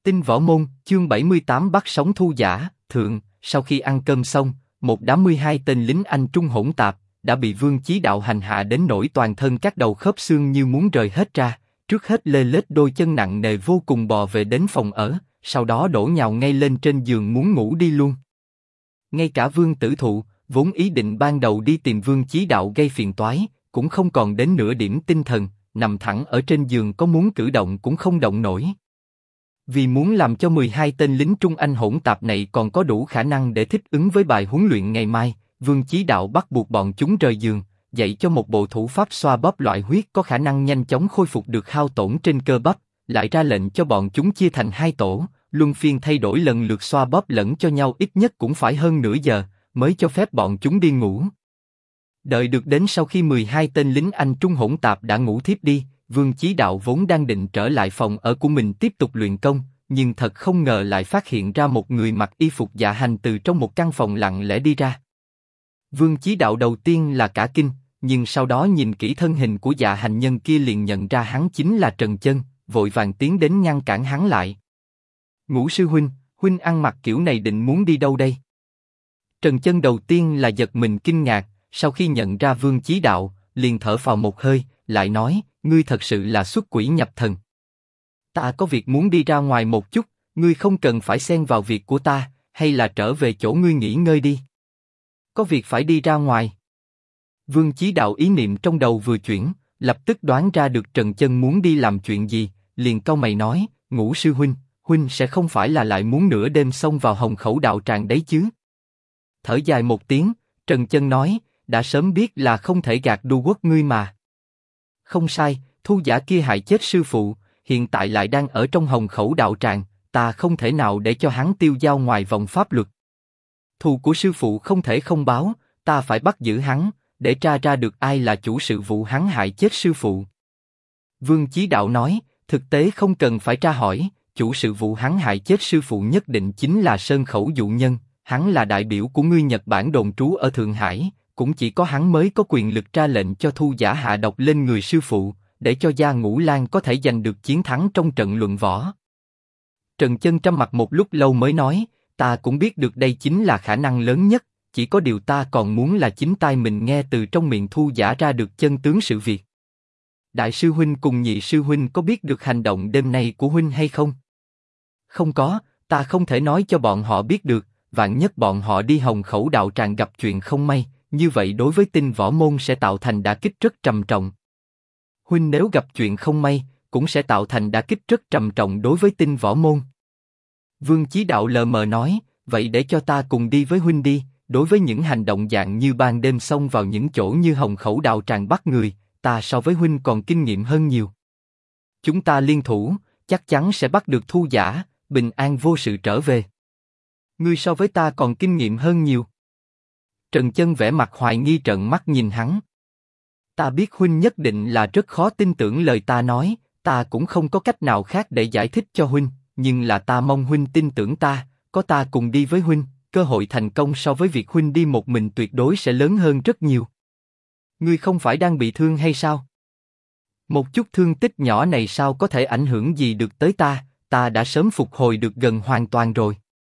Tinh Võ Môn, chương 78 bắt sống Thu Giả, thượng. Sau khi ăn cơm xong, một đám 12 tên lính Anh Trung hỗn tạp đã bị Vương Chí Đạo hành hạ đến nỗi toàn thân các đầu khớp xương như muốn rời hết ra. Trước hết lê lết đôi chân nặng nề vô cùng bò về đến phòng ở, sau đó đổ nhào ngay lên trên giường muốn ngủ đi luôn. Ngay cả Vương Tử Thụ, vốn ý định ban đầu đi tìm Vương Chí Đạo gây phiền toái, cũng không còn đến nửa điểm tinh thần, nằm thẳng ở trên giường có muốn cử động cũng không động nổi. Vì muốn làm cho 12 tên lính Trung Anh hỗn tạp này còn có đủ khả năng để thích ứng với bài huấn luyện ngày mai, Vương Chí Đạo bắt buộc bọn chúng rời giường, dạy cho một bộ thủ pháp xoa bóp loại huyết có khả năng nhanh chóng khôi phục được hao tổn trên cơ bắp, lại ra lệnh cho bọn chúng chia thành 2 tổ, luân phiên thay đổi lần lượt xoa bóp lẫn cho nhau ít nhất cũng phải hơn nửa giờ, mới cho phép bọn chúng đi ngủ. Đợi được đến sau khi 12 tên lính Anh Trung hỗn tạp đã ngủ thiếp đi, Vương Chí Đạo vốn đang định trở lại phòng ở của mình tiếp tục luyện công, nhưng thật không ngờ lại phát hiện ra một người mặc y phục dạ hành từ trong một căn phòng lặng lẽ đi ra. Vương Chí Đạo đầu tiên là cả kinh, nhưng sau đó nhìn kỹ thân hình của dạ hành nhân kia liền nhận ra hắn chính là Trần Chân, vội vàng tiến đến ngăn cản hắn lại. Ngũ sư huynh, huynh ăn mặc kiểu này định muốn đi đâu đây? Trần Chân đầu tiên là giật mình kinh ngạc, sau khi nhận ra Vương Chí Đạo, liền thở phào một hơi, lại nói, ngươi thật sự là xuất quỷ nhập thần. Ta có việc muốn đi ra ngoài một chút, ngươi không cần phải xen vào việc của ta, hay là trở về chỗ ngươi nghỉ ngơi đi. Có việc phải đi ra ngoài. Vương Chí Đạo ý niệm trong đầu vừa chuyển, lập tức đoán ra được Trần Chân muốn đi làm chuyện gì, liền cau mày nói, Ngũ sư huynh, huynh sẽ không phải là lại muốn nửa đêm xông vào Hồng Khẩu đạo tràng đấy chứ? Thở dài một tiếng, Trần Chân nói, đã sớm biết là không thể gạt đu quốc ngươi mà. Không sai, Thu Giả kia hại chết sư phụ, hiện tại lại đang ở trong Hồng Khẩu đạo tràng, ta không thể nào để cho hắn tiêu dao ngoài vòng pháp luật. Thù của sư phụ không thể không báo, ta phải bắt giữ hắn, để tra ra được ai là chủ sự vụ hắn hại chết sư phụ. Vương Chí Đạo nói, thực tế không cần phải tra hỏi, chủ sự vụ hắn hại chết sư phụ nhất định chính là Sơn Khẩu dụ nhân, hắn là đại biểu của ngươi Nhật Bản đồn trú ở Thượng Hải, cũng chỉ có hắn mới có quyền lực ra lệnh cho Thu Giả hạ độc lên người sư phụ, để cho Gia Ngũ Lang có thể giành được chiến thắng trong trận luận võ. Trần Chân trầm mặc một lúc lâu mới nói, ta cũng biết được đây chính là khả năng lớn nhất, chỉ có điều ta còn muốn là chính tai mình nghe từ trong miệng Thu Giả ra được chân tướng sự việc. Đại sư huynh cùng nhị sư huynh có biết được hành động đêm nay của huynh hay không? Không có, ta không thể nói cho bọn họ biết được, vạn nhất bọn họ đi Hồng Khẩu đạo tràng gặp chuyện không may, như vậy đối với Tinh Võ Môn sẽ tạo thành đả kích rất trầm trọng. Huynh nếu gặp chuyện không may, cũng sẽ tạo thành đả kích rất trầm trọng đối với Tinh Võ Môn. Vương Chí Đạo lờ mờ nói, vậy để cho ta cùng đi với huynh đi, đối với những hành động dạng như ban đêm xông vào những chỗ như Hồng Khẩu đạo tràng bắt người, ta so với huynh còn kinh nghiệm hơn nhiều. Chúng ta liên thủ, chắc chắn sẽ bắt được Thu Giả, bình an vô sự trở về. Ngươi so với ta còn kinh nghiệm hơn nhiều. Trần Chân vẻ mặt hoài nghi trợn mắt nhìn hắn. Ta biết huynh nhất định là rất khó tin tưởng lời ta nói, ta cũng không có cách nào khác để giải thích cho huynh, nhưng là ta mong huynh tin tưởng ta, có ta cùng đi với huynh, cơ hội thành công so với việc huynh đi một mình tuyệt đối sẽ lớn hơn rất nhiều. Ngươi không phải đang bị thương hay sao? Một chút thương tích nhỏ này sao có thể ảnh hưởng gì được tới ta, ta đã sớm phục hồi được gần hoàn toàn rồi.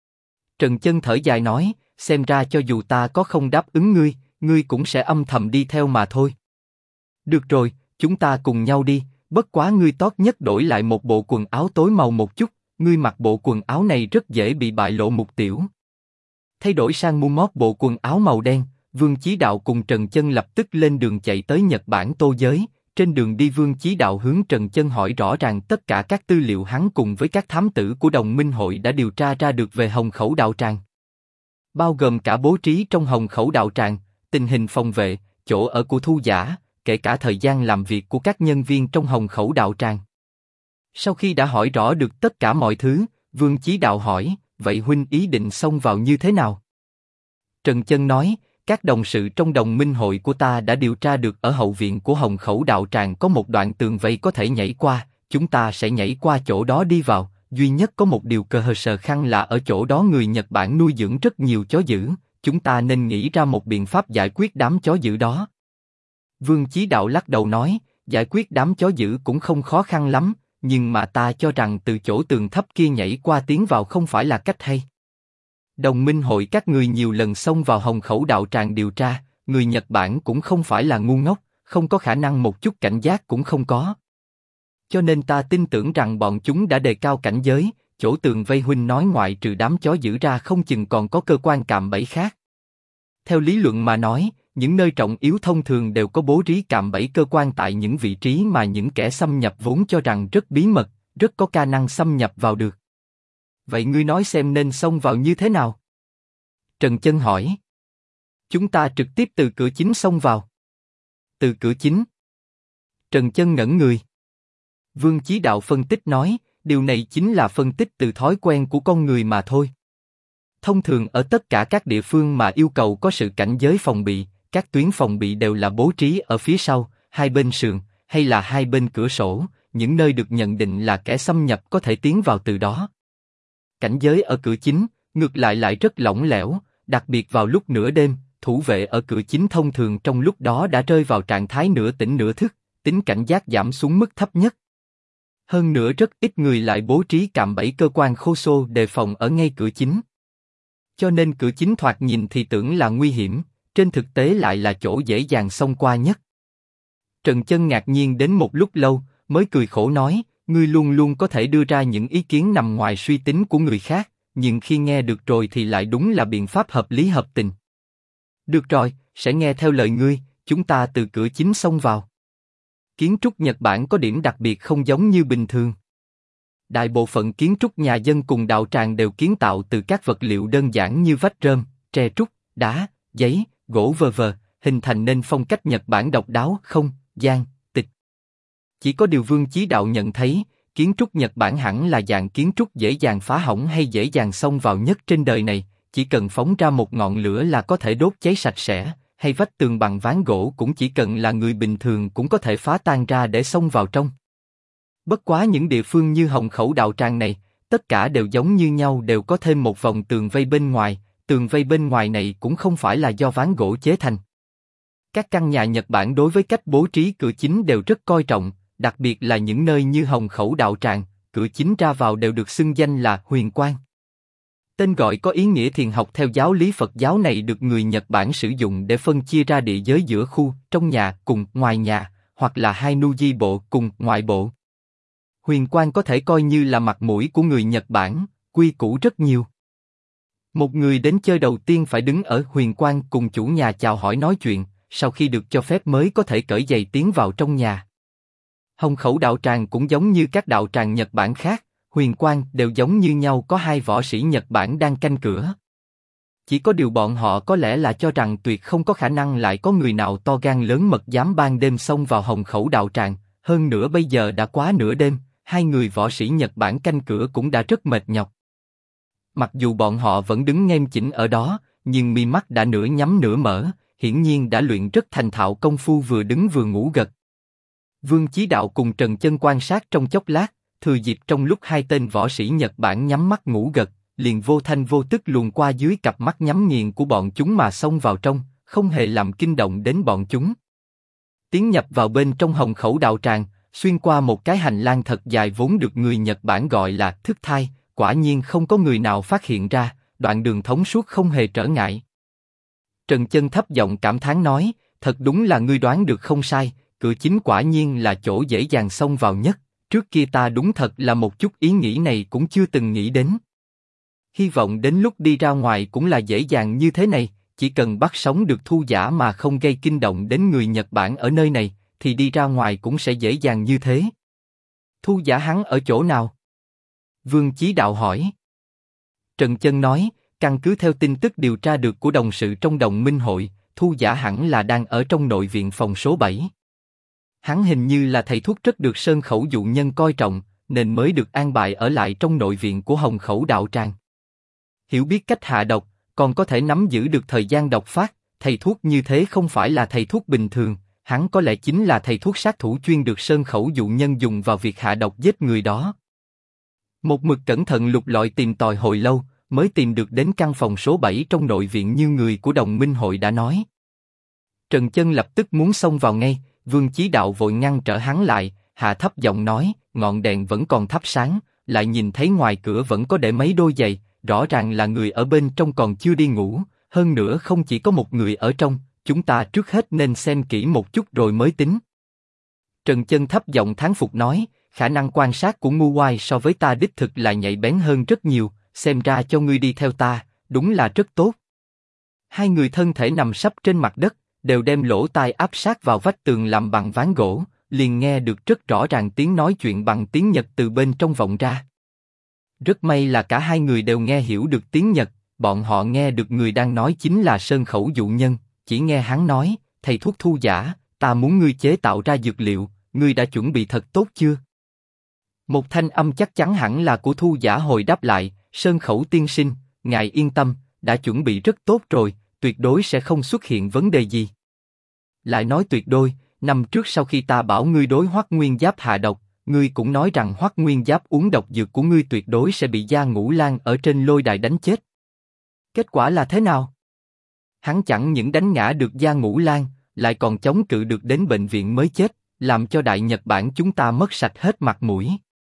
Trần Chân thở dài nói, xem ra cho dù ta có không đáp ứng ngươi, ngươi cũng sẽ âm thầm đi theo mà thôi. Được rồi, chúng ta cùng nhau đi, bất quá ngươi tốt nhất đổi lại một bộ quần áo tối màu một chút, ngươi mặc bộ quần áo này rất dễ bị bại lộ mục tiểu. Thay đổi sang mua mót bộ quần áo màu đen, Vương Chí Đạo cùng Trần Chân lập tức lên đường chạy tới Nhật Bản Tô Giới. Trên đường đi Vương Chí Đạo hướng Trần Chân hỏi rõ ràng tất cả các tư liệu hắn cùng với các thám tử của Đồng Minh Hội đã điều tra ra được về Hồng Khẩu đạo tràng, bao gồm cả bố trí trong Hồng Khẩu đạo tràng, tình hình phòng vệ, chỗ ở của Thu Giả, kể cả thời gian làm việc của các nhân viên trong Hồng Khẩu đạo tràng. Sau khi đã hỏi rõ được tất cả mọi thứ, Vương Chí Đạo hỏi, vậy huynh ý định xông vào như thế nào? Trần Chân nói, các đồng sự trong Đồng Minh Hội của ta đã điều tra được ở hậu viện của Hồng Khẩu đạo tràng có một đoạn tường vây có thể nhảy qua, chúng ta sẽ nhảy qua chỗ đó đi vào. Duy nhất có một điều cơ sở khăn là ở chỗ đó người Nhật Bản nuôi dưỡng rất nhiều chó dữ, chúng ta nên nghĩ ra một biện pháp giải quyết đám chó dữ đó. Vương Chí Đạo lắc đầu nói, giải quyết đám chó dữ cũng không khó khăn lắm, nhưng mà ta cho rằng từ chỗ tường thấp kia nhảy qua tiến vào không phải là cách hay. Đồng minh hội các người nhiều lần xông vào Hồng Khẩu đạo tràng điều tra, người Nhật Bản cũng không phải là ngu ngốc, không có khả năng một chút cảnh giác cũng không có. Cho nên ta tin tưởng rằng bọn chúng đã đề cao cảnh giới, chỗ tường vây huynh nói ngoại trừ đám chó giữ ra không chừng còn có cơ quan cạm bẫy khác. Theo lý luận mà nói, những nơi trọng yếu thông thường đều có bố trí cạm bẫy cơ quan tại những vị trí mà những kẻ xâm nhập vốn cho rằng rất bí mật, rất có khả năng xâm nhập vào được. Vậy ngươi nói xem nên xông vào như thế nào? Trần Chân hỏi. Chúng ta trực tiếp từ cửa chính xông vào. Từ cửa chính? Trần Chân ngẩn người. Vương Chí Đạo phân tích nói, điều này chính là phân tích từ thói quen của con người mà thôi. Thông thường ở tất cả các địa phương mà yêu cầu có sự cảnh giới phòng bị, các tuyến phòng bị đều là bố trí ở phía sau, hai bên sườn, hay là hai bên cửa sổ, những nơi được nhận định là kẻ xâm nhập có thể tiến vào từ đó. Cảnh giới ở cửa chính, ngược lại rất lỏng lẻo, đặc biệt vào lúc nửa đêm, thủ vệ ở cửa chính thông thường trong lúc đó đã rơi vào trạng thái nửa tỉnh nửa thức, tính cảnh giác giảm xuống mức thấp nhất. Hơn nữa rất ít người lại bố trí cạm bẫy cơ quan khô xô đề phòng ở ngay cửa chính. Cho nên cửa chính thoạt nhìn thì tưởng là nguy hiểm, trên thực tế lại là chỗ dễ dàng xông qua nhất. Trần Chân ngạc nhiên đến một lúc lâu, mới cười khổ nói, ngươi luôn luôn có thể đưa ra những ý kiến nằm ngoài suy tính của người khác, nhưng khi nghe được rồi thì lại đúng là biện pháp hợp lý hợp tình. Được rồi, sẽ nghe theo lời ngươi, chúng ta từ cửa chính xông vào. Kiến trúc Nhật Bản có điểm đặc biệt không giống như bình thường. Đại bộ phận kiến trúc nhà dân cùng đạo tràng đều kiến tạo từ các vật liệu đơn giản như vách rơm, tre trúc, đá, giấy, gỗ v.v, hình thành nên phong cách Nhật Bản độc đáo, không gian, tịch. Chỉ có điều Vương Chí Đạo nhận thấy, kiến trúc Nhật Bản hẳn là dạng kiến trúc dễ dàng phá hỏng hay dễ dàng xông vào nhất trên đời này, chỉ cần phóng ra một ngọn lửa là có thể đốt cháy sạch sẽ, hay vách tường bằng ván gỗ cũng chỉ cần là người bình thường cũng có thể phá tan ra để xông vào trong. Bất quá những địa phương như Hồng Khẩu đạo tràng này, tất cả đều giống như nhau, đều có thêm một vòng tường vây bên ngoài, tường vây bên ngoài này cũng không phải là do ván gỗ chế thành. Các căn nhà Nhật Bản đối với cách bố trí cửa chính đều rất coi trọng, đặc biệt là những nơi như Hồng Khẩu đạo tràng, cửa chính ra vào đều được xưng danh là huyền quang. Tên gọi có ý nghĩa thiền học theo giáo lý Phật giáo này được người Nhật Bản sử dụng để phân chia ra địa giới giữa khu, trong nhà cùng ngoài nhà, hoặc là hai nuji bộ cùng ngoại bộ. Huyền quang có thể coi như là mặt mũi của người Nhật Bản, quy củ rất nhiều. Một người đến chơi đầu tiên phải đứng ở huyền quang cùng chủ nhà chào hỏi nói chuyện, sau khi được cho phép mới có thể cởi giày tiến vào trong nhà. Hồng Khẩu đạo tràng cũng giống như các đạo tràng Nhật Bản khác, huyền quang đều giống như nhau, có hai võ sĩ Nhật Bản đang canh cửa. Chỉ có điều bọn họ có lẽ là cho rằng tuyệt không có khả năng lại có người nào to gan lớn mật dám ban đêm xông vào Hồng Khẩu đạo tràng, hơn nữa bây giờ đã quá nửa đêm, hai người võ sĩ Nhật Bản canh cửa cũng đã rất mệt nhọc. Mặc dù bọn họ vẫn đứng nghiêm chỉnh ở đó, nhưng mi mắt đã nửa nhắm nửa mở, hiển nhiên đã luyện rất thành thạo công phu vừa đứng vừa ngủ gật. Vương Chí Đạo cùng Trần Chân quan sát trong chốc lát, thừa dịp trong lúc hai tên võ sĩ Nhật Bản nhắm mắt ngủ gật, liền vô thanh vô tức luồn qua dưới cặp mắt nhắm nghiền của bọn chúng mà xông vào trong, không hề làm kinh động đến bọn chúng. Tiến nhập vào bên trong Hồng Khẩu đạo tràng, xuyên qua một cái hành lang thật dài vốn được người Nhật Bản gọi là thức thai, quả nhiên không có người nào phát hiện ra, đoạn đường thông suốt không hề trở ngại. Trần Chân thấp giọng cảm thán nói, thật đúng là ngươi đoán được không sai, cửa chính quả nhiên là chỗ dễ dàng xông vào nhất, trước kia ta đúng thật là một chút ý nghĩ này cũng chưa từng nghĩ đến. Hy vọng đến lúc đi ra ngoài cũng là dễ dàng như thế này, chỉ cần bắt sống được thu giả mà không gây kinh động đến người Nhật Bản ở nơi này, thì đi ra ngoài cũng sẽ dễ dàng như thế. Thu giả hắn ở chỗ nào? Vương Chí Đạo hỏi. Trần Chân nói, căn cứ theo tin tức điều tra được của đồng sự trong đồng minh hội, thu giả hẳn là đang ở trong nội viện phòng số 7. Hắn hình như là thầy thuốc rất được Sơn Khẩu dụ nhân coi trọng, nên mới được an bài ở lại trong nội viện của Hồng Khẩu đạo tràng. Hiểu biết cách hạ độc, còn có thể nắm giữ được thời gian độc phát, thầy thuốc như thế không phải là thầy thuốc bình thường, hắn có lẽ chính là thầy thuốc sát thủ chuyên được Sơn Khẩu dụ nhân dùng vào việc hạ độc giết người đó. Một mực cẩn thận lục lọi tìm tòi hồi lâu, mới tìm được đến căn phòng số 7 trong nội viện như người của đồng minh hội đã nói. Trần Chân lập tức muốn xông vào ngay, Vương Chí Đạo vội ngăn trở hắn lại, hạ thấp giọng nói, ngọn đèn vẫn còn thắp sáng, lại nhìn thấy ngoài cửa vẫn có để mấy đôi giày, rõ ràng là người ở bên trong còn chưa đi ngủ, hơn nữa không chỉ có một người ở trong, chúng ta trước hết nên xem kỹ một chút rồi mới tính. Trần Chân thấp giọng thán phục nói, khả năng quan sát của Ngu Oai so với ta đích thực là nhạy bén hơn rất nhiều, xem ra cho ngươi đi theo ta, đúng là rất tốt. Hai người thân thể nằm sấp trên mặt đất, đều đem lỗ tai áp sát vào vách tường làm bằng ván gỗ, liền nghe được rất rõ ràng tiếng nói chuyện bằng tiếng Nhật từ bên trong vọng ra. Rất may là cả hai người đều nghe hiểu được tiếng Nhật, bọn họ nghe được người đang nói chính là Sơn Khẩu dụ nhân, chỉ nghe hắn nói, thầy thuốc thu giả, ta muốn ngươi chế tạo ra dược liệu, ngươi đã chuẩn bị thật tốt chưa? Một thanh âm chắc chắn hẳn là của thu giả hồi đáp lại, Sơn Khẩu tiên sinh, ngài yên tâm, đã chuẩn bị rất tốt rồi, tuyệt đối sẽ không xuất hiện vấn đề gì. Lại nói tuyệt đối, năm trước sau khi ta bảo ngươi đối Hoắc Nguyên Giáp hạ độc, ngươi cũng nói rằng Hoắc Nguyên Giáp uống độc dược của ngươi tuyệt đối sẽ bị Gia Ngũ Lang ở trên lôi đài đánh chết. Kết quả là thế nào? Hắn chẳng những đánh ngã được Gia Ngũ Lang, lại còn chống cự được đến bệnh viện mới chết, làm cho Đại Nhật Bản chúng ta mất sạch hết mặt mũi.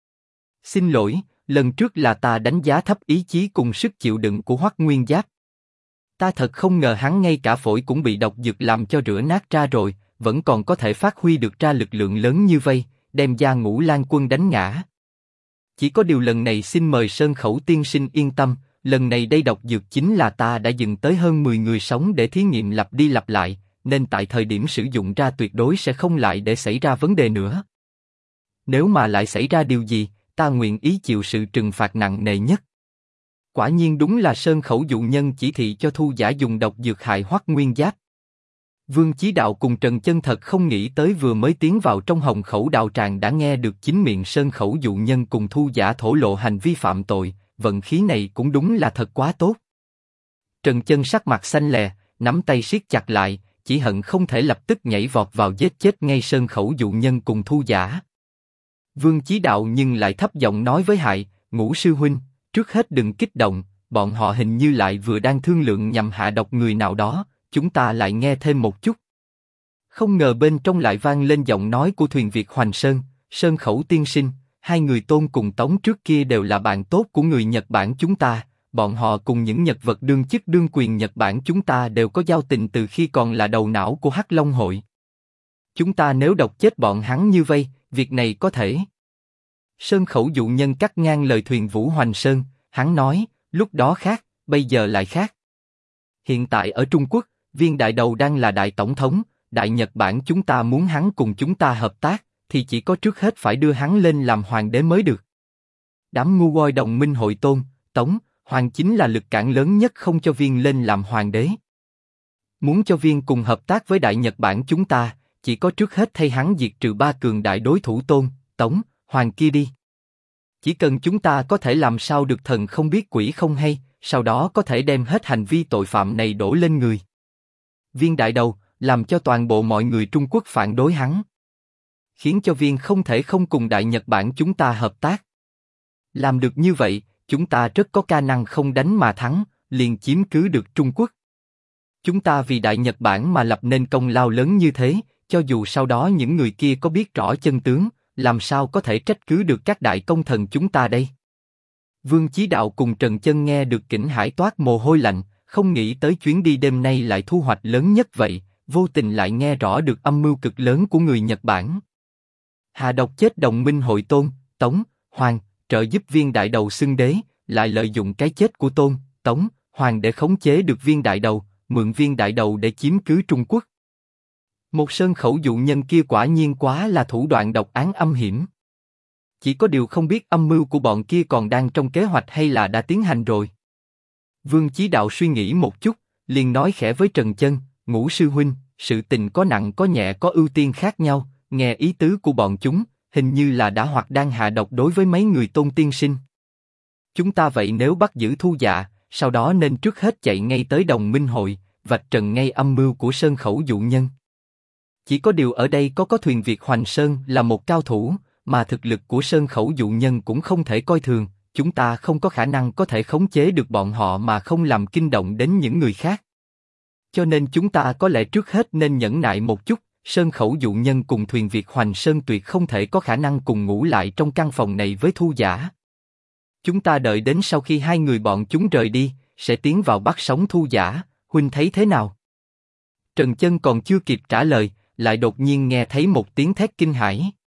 Xin lỗi, lần trước là ta đánh giá thấp ý chí cùng sức chịu đựng của Hoắc Nguyên Giáp. Ta thật không ngờ hắn ngay cả phổi cũng bị độc dược làm cho rửa nát ra rồi, vẫn còn có thể phát huy được ra lực lượng lớn như vây, đem Gia Ngũ Lang quân đánh ngã. Chỉ có điều lần này xin mời Sơn Khẩu tiên sinh yên tâm, lần này đây độc dược chính là ta đã dừng tới hơn 10 người sống để thí nghiệm lặp đi lặp lại, nên tại thời điểm sử dụng ra tuyệt đối sẽ không lại để xảy ra vấn đề nữa. Nếu mà lại xảy ra điều gì, ta nguyện ý chịu sự trừng phạt nặng nề nhất. Quả nhiên đúng là Sơn Khẩu dụ nhân chỉ thị cho thu giả dùng độc dược hại Hoắc Nguyên Giáp. Vương Chí Đạo cùng Trần Chân thật không nghĩ tới vừa mới tiến vào trong Hồng Khẩu đạo tràng đã nghe được chính miệng Sơn Khẩu dụ nhân cùng thu giả thổ lộ hành vi phạm tội, vận khí này cũng đúng là thật quá tốt. Trần Chân sắc mặt xanh lè, nắm tay siết chặt lại, chỉ hận không thể lập tức nhảy vọt vào giết chết ngay Sơn Khẩu dụ nhân cùng thu giả. Vương Chí Đạo nhưng lại thấp giọng nói với Hại, Ngũ sư huynh, trước hết đừng kích động, bọn họ hình như lại vừa đang thương lượng nhằm hạ độc người nào đó, chúng ta lại nghe thêm một chút. Không ngờ bên trong lại vang lên giọng nói của thuyền Việt Hoành Sơn, Sơn Khẩu tiên sinh, hai người Tôn cùng Tống trước kia đều là bạn tốt của người Nhật Bản chúng ta, bọn họ cùng những Nhật vật đương chức đương quyền Nhật Bản chúng ta đều có giao tình từ khi còn là đầu não của Hắc Long hội. Chúng ta nếu độc chết bọn hắn như vây, việc này có thể. Sơn Khẩu dụ nhân cắt ngang lời thuyền Vũ Hoành Sơn, hắn nói, lúc đó khác, bây giờ lại khác. Hiện tại ở Trung Quốc, Viên Đại Đầu đang là đại tổng thống, Đại Nhật Bản chúng ta muốn hắn cùng chúng ta hợp tác, thì chỉ có trước hết phải đưa hắn lên làm hoàng đế mới được. Đám ngu coi đồng minh hội Tôn, Tống, Hoàng chính là lực cản lớn nhất không cho Viên lên làm hoàng đế. Muốn cho Viên cùng hợp tác với Đại Nhật Bản chúng ta, chỉ có trước hết thay hắn diệt trừ ba cường đại đối thủ Tôn, Tống, Hoàng kia đi. Chỉ cần chúng ta có thể làm sao được thần không biết quỷ không hay, sau đó có thể đem hết hành vi tội phạm này đổ lên người Viên Đại Đầu, làm cho toàn bộ mọi người Trung Quốc phản đối hắn, khiến cho Viên không thể không cùng Đại Nhật Bản chúng ta hợp tác. Làm được như vậy, chúng ta rất có khả năng không đánh mà thắng, liền chiếm cứ được Trung Quốc. Chúng ta vì Đại Nhật Bản mà lập nên công lao lớn như thế, cho dù sau đó những người kia có biết rõ chân tướng, làm sao có thể trách cứ được các đại công thần chúng ta đây? Vương Chí Đạo cùng Trần Chân nghe được kinh hãi toát mồ hôi lạnh, không nghĩ tới chuyến đi đêm nay lại thu hoạch lớn nhất vậy, vô tình lại nghe rõ được âm mưu cực lớn của người Nhật Bản. Hạ độc chết đồng minh hội Tôn, Tống, Hoàng, trợ giúp Viên Đại Đầu xưng đế, lại lợi dụng cái chết của Tôn, Tống, Hoàng để khống chế được Viên Đại Đầu, mượn Viên Đại Đầu để chiếm cứ Trung Quốc. Một Sơn Khẩu dụ nhân kia quả nhiên quá là thủ đoạn độc ác âm hiểm. Chỉ có điều không biết âm mưu của bọn kia còn đang trong kế hoạch hay là đã tiến hành rồi. Vương Chí Đạo suy nghĩ một chút, liền nói khẽ với Trần Chân, Ngũ sư huynh, sự tình có nặng có nhẹ có ưu tiên khác nhau, nghe ý tứ của bọn chúng, hình như là đã hoặc đang hạ độc đối với mấy người Tôn tiên sinh. Chúng ta vậy nếu bắt giữ thu dạ, sau đó nên trước hết chạy ngay tới đồng minh hội, vạch trần ngay âm mưu của Sơn Khẩu dụ nhân. Chỉ có điều ở đây có thuyền Việt Hoành Sơn là một cao thủ, mà thực lực của Sơn Khẩu dụ nhân cũng không thể coi thường, chúng ta không có khả năng có thể khống chế được bọn họ mà không làm kinh động đến những người khác. Cho nên chúng ta có lẽ trước hết nên nhẫn nại một chút, Sơn Khẩu dụ nhân cùng thuyền Việt Hoành Sơn tuyệt không thể có khả năng cùng ngủ lại trong căn phòng này với Thu Giả. Chúng ta đợi đến sau khi hai người bọn chúng rời đi, sẽ tiến vào bắt sống Thu Giả, huynh thấy thế nào? Trần Chân còn chưa kịp trả lời, lại đột nhiên nghe thấy một tiếng thét kinh hãi.